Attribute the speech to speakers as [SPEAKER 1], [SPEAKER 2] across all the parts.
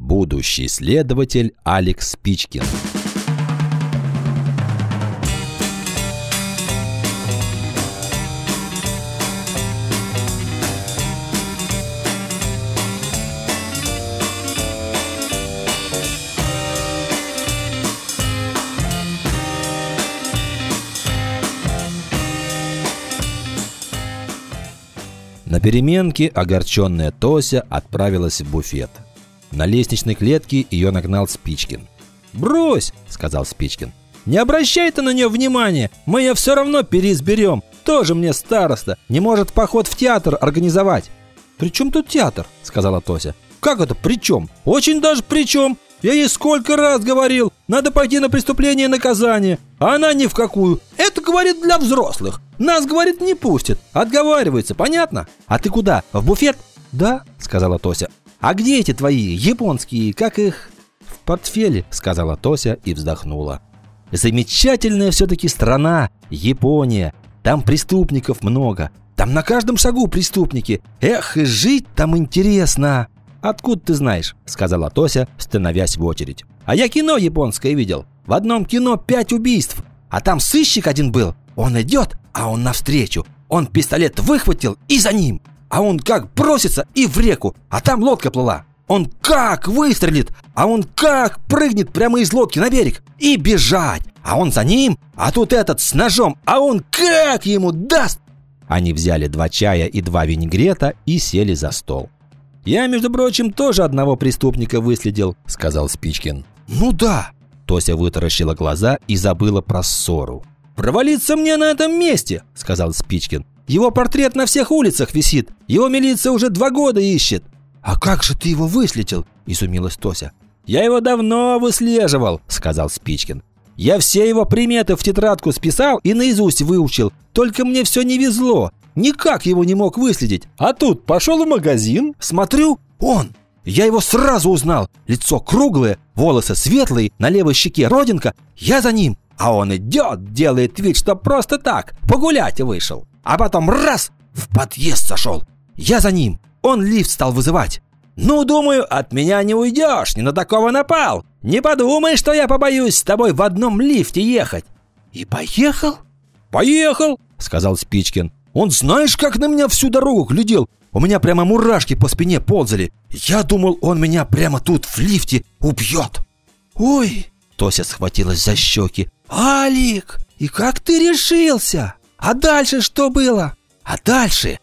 [SPEAKER 1] будущий следователь Алекс Спичкин. На переменке огорченная Тося отправилась в буфет. На лестничной клетке ее нагнал Спичкин. «Брось!» – сказал Спичкин. «Не обращай ты на нее внимания, мы ее все равно переизберем. Тоже мне староста, не может поход в театр организовать». «При чем тут театр?» – сказала Тося. «Как это при чем? Очень даже при чем. Я ей сколько раз говорил, надо пойти на преступление и наказание, а она ни в какую. Это, говорит, для взрослых. Нас, говорит, не пустит. Отговаривается, понятно? А ты куда? В буфет?» «Да», — сказала Тося. «А где эти твои японские, как их?» «В портфеле», — сказала Тося и вздохнула. «Замечательная все-таки страна, Япония. Там преступников много. Там на каждом шагу преступники. Эх, и жить там интересно». «Откуда ты знаешь?» – сказала Тося, становясь в очередь. «А я кино японское видел. В одном кино 5 убийств. А там сыщик один был. Он идет, а он навстречу. Он пистолет выхватил и за ним. А он как бросится и в реку, а там лодка плыла. Он как выстрелит, а он как прыгнет прямо из лодки на берег. И бежать, а он за ним, а тут этот с ножом, а он как ему даст!» Они взяли 2 чая и 2 винегрета и сели за стол. «Я, между прочим, тоже одного преступника выследил», — сказал Спичкин. «Ну да». Тося вытаращила глаза и забыла про ссору. «Провалиться мне на этом месте», — сказал Спичкин. «Его портрет на всех улицах висит. Его милиция уже 2 года ищет». «А как же ты его выследил?» — изумилась Тося. «Я его давно выслеживал», — сказал Спичкин. «Я все его приметы в тетрадку списал и наизусть выучил. Только мне все не везло. Никак его не мог выследить. А тут пошел в магазин, смотрю, он. Я его сразу узнал. Лицо круглое, волосы светлые, на левой щеке родинка. Я за ним. А он идет, делает вид, что просто так, погулять вышел. А потом раз, в подъезд зашел. Я за ним. Он лифт стал вызывать. Ну, думаю, от меня не уйдешь, не на такого напал. Не подумай, что я побоюсь с тобой в одном лифте ехать». «И поехал?» «Поехал», сказал Спичкин. «Он знаешь, как на меня всю дорогу глядел? У меня прямо мурашки по спине ползали. Я думал, он меня прямо тут в лифте убьет». «Ой!» Тося схватилась за щеки. «Алик, и как ты решился? А дальше что было?» А дальше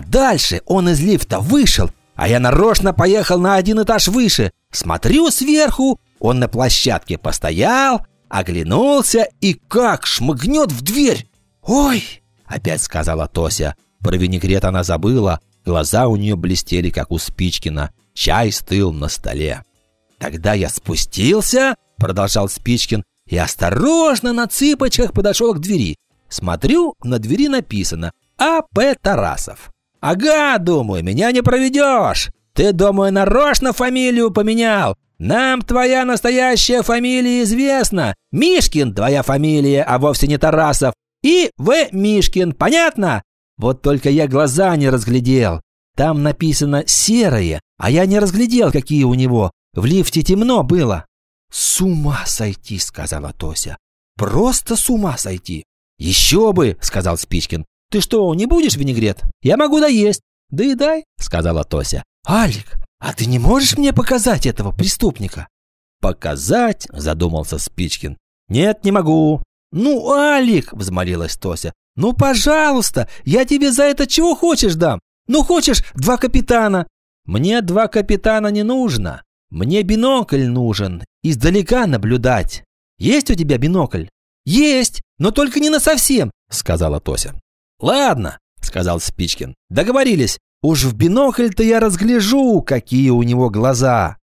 [SPEAKER 1] он из лифта вышел, а я нарочно поехал на 1 этаж выше. Смотрю сверху, он на площадке постоял, оглянулся и как шмыгнет в дверь. «Ой!» — опять сказала Тося. Про винегрет она забыла, глаза у нее блестели, как у Спичкина. Чай стыл на столе. «Тогда я спустился», — продолжал Спичкин, и осторожно на цыпочках подошел к двери. Смотрю, на двери написано «А.П. Тарасов». «Ага, думаю, меня не проведешь. Ты, думаю, нарочно фамилию поменял. Нам твоя настоящая фамилия известна. Мишкин твоя фамилия, а вовсе не Тарасов. И В. Мишкин, понятно? Вот только я глаза не разглядел. Там написано «серое», а я не разглядел, какие у него. В лифте темно было». «С ума сойти», — сказала Тося. «Просто с ума сойти». «Еще бы», — сказал Спичкин. «Ты что, не будешь винегрет? Я могу доесть». «Доедай», — сказала Тося. «Алик, а ты не можешь мне показать этого преступника?» «Показать?» — задумался Спичкин. «Нет, не могу». «Ну, Алик», — взмолилась Тося, «ну, пожалуйста, я тебе за это чего хочешь дам. Ну, хочешь 2 капитана?» «Мне 2 капитана не нужно. Мне бинокль нужен, издалека наблюдать. Есть у тебя бинокль?» «Есть, но только не насовсем», — сказала Тося. «Ладно», — сказал Спичкин, — «договорились. Уж в бинокль-то я разгляжу, какие у него глаза».